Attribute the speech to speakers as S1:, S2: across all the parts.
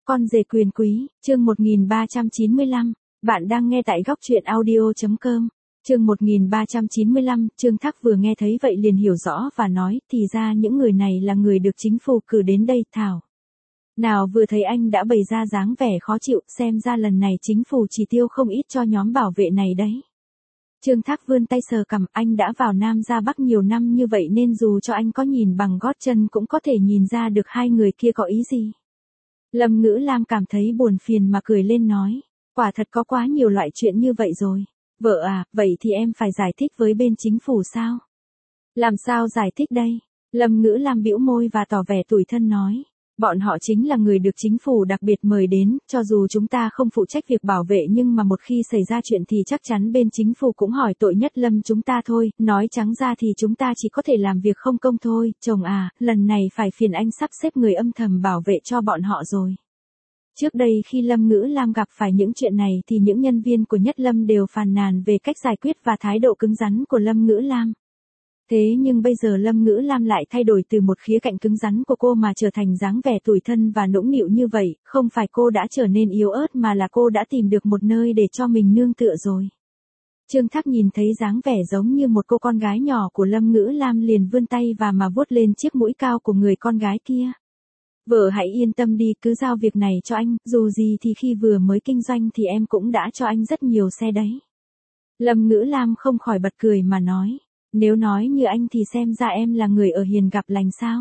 S1: Con rể quyền quý, chương 1395, bạn đang nghe tại góc truyện audio.com. Chương 1395, Trương Thác vừa nghe thấy vậy liền hiểu rõ và nói, thì ra những người này là người được chính phủ cử đến đây, thảo. Nào vừa thấy anh đã bày ra dáng vẻ khó chịu, xem ra lần này chính phủ chỉ tiêu không ít cho nhóm bảo vệ này đấy. Trương Thác vươn tay sờ cằm, anh đã vào Nam ra Bắc nhiều năm như vậy nên dù cho anh có nhìn bằng gót chân cũng có thể nhìn ra được hai người kia có ý gì. Lâm Ngữ Lam cảm thấy buồn phiền mà cười lên nói, quả thật có quá nhiều loại chuyện như vậy rồi. Vợ à, vậy thì em phải giải thích với bên chính phủ sao? Làm sao giải thích đây? Lâm Ngữ Lam bĩu môi và tỏ vẻ tủi thân nói. Bọn họ chính là người được chính phủ đặc biệt mời đến, cho dù chúng ta không phụ trách việc bảo vệ nhưng mà một khi xảy ra chuyện thì chắc chắn bên chính phủ cũng hỏi tội Nhất Lâm chúng ta thôi, nói trắng ra thì chúng ta chỉ có thể làm việc không công thôi, chồng à, lần này phải phiền anh sắp xếp người âm thầm bảo vệ cho bọn họ rồi. Trước đây khi Lâm Ngữ Lam gặp phải những chuyện này thì những nhân viên của Nhất Lâm đều phàn nàn về cách giải quyết và thái độ cứng rắn của Lâm Ngữ Lam. Thế nhưng bây giờ Lâm Ngữ Lam lại thay đổi từ một khía cạnh cứng rắn của cô mà trở thành dáng vẻ tủi thân và nũng nịu như vậy, không phải cô đã trở nên yếu ớt mà là cô đã tìm được một nơi để cho mình nương tựa rồi. Trương Thác nhìn thấy dáng vẻ giống như một cô con gái nhỏ của Lâm Ngữ Lam liền vươn tay và mà vuốt lên chiếc mũi cao của người con gái kia. Vợ hãy yên tâm đi, cứ giao việc này cho anh, dù gì thì khi vừa mới kinh doanh thì em cũng đã cho anh rất nhiều xe đấy. Lâm Ngữ Lam không khỏi bật cười mà nói. Nếu nói như anh thì xem ra em là người ở hiền gặp lành sao?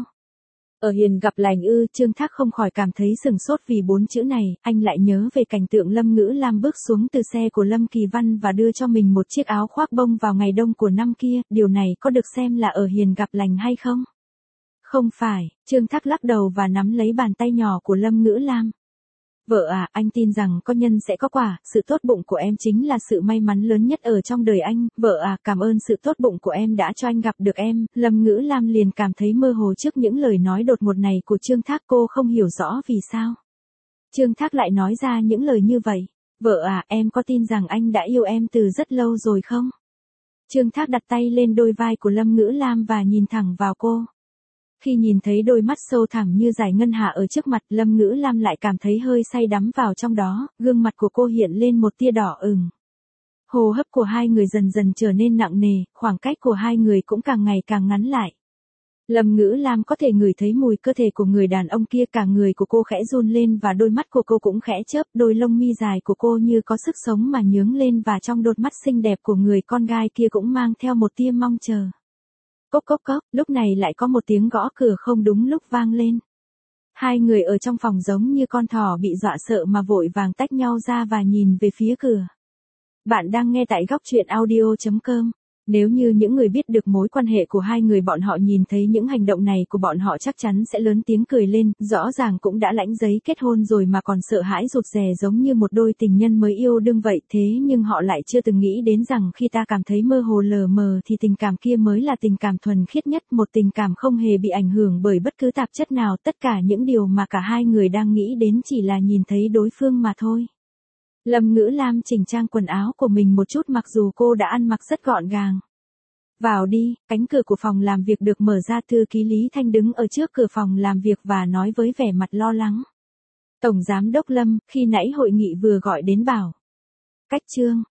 S1: Ở hiền gặp lành ư? Trương Thác không khỏi cảm thấy sửng sốt vì 4 chữ này, anh lại nhớ về cảnh tượng Lâm Ngữ Lam bước xuống từ xe của Lâm Kỳ Văn và đưa cho mình một chiếc áo khoác bông vào ngày đông của năm kia, điều này có được xem là ở hiền gặp lành hay không? Không phải, Trương Thác lắc đầu và nắm lấy bàn tay nhỏ của Lâm Ngữ Lam. Vợ à, anh tin rằng có nhân sẽ có quả, sự tốt bụng của em chính là sự may mắn lớn nhất ở trong đời anh, vợ à, cảm ơn sự tốt bụng của em đã cho anh gặp được em. Lâm Ngữ Lam liền cảm thấy mơ hồ trước những lời nói đột ngột này của Trương Thác, cô không hiểu rõ vì sao. Trương Thác lại nói ra những lời như vậy, vợ à, em có tin rằng anh đã yêu em từ rất lâu rồi không? Trương Thác đặt tay lên đôi vai của Lâm Ngữ Lam và nhìn thẳng vào cô. Khi nhìn thấy đôi mắt sâu thẳm như dải ngân hà ở trước mặt, Lâm Ngữ Lam lại cảm thấy hơi say đắm vào trong đó, gương mặt của cô hiện lên một tia đỏ ửng. Hô hấp của hai người dần dần trở nên nặng nề, khoảng cách của hai người cũng càng ngày càng ngắn lại. Lâm Ngữ Lam có thể ngửi thấy mùi cơ thể của người đàn ông kia, cả người của cô khẽ run lên và đôi mắt của cô cũng khẽ chớp, đôi lông mi dài của cô như có sức sống mà nhướng lên và trong đôi mắt xinh đẹp của người con gái kia cũng mang theo một tia mong chờ. Cốc cốc cốc, lúc này lại có một tiếng gõ cửa không đúng lúc vang lên. Hai người ở trong phòng giống như con thỏ bị dọa sợ mà vội vàng tách nhau ra và nhìn về phía cửa. Bạn đang nghe tại góc truyện audio.com. Nếu như những người biết được mối quan hệ của hai người bọn họ nhìn thấy những hành động này của bọn họ chắc chắn sẽ lớn tiếng cười lên, rõ ràng cũng đã lãnh giấy kết hôn rồi mà còn sợ hãi rụt rè giống như một đôi tình nhân mới yêu đương vậy, thế nhưng họ lại chưa từng nghĩ đến rằng khi ta cảm thấy mơ hồ lờ mờ thì tình cảm kia mới là tình cảm thuần khiết nhất, một tình cảm không hề bị ảnh hưởng bởi bất cứ tạp chất nào, tất cả những điều mà cả hai người đang nghĩ đến chỉ là nhìn thấy đối phương mà thôi. Lâm Ngữ Lam chỉnh trang quần áo của mình một chút mặc dù cô đã ăn mặc rất gọn gàng. Vào đi, cánh cửa của phòng làm việc được mở ra, thư ký Lý Thanh đứng ở trước cửa phòng làm việc và nói với vẻ mặt lo lắng. Tổng giám đốc Lâm, khi nãy hội nghị vừa gọi đến bảo. Cách Trương,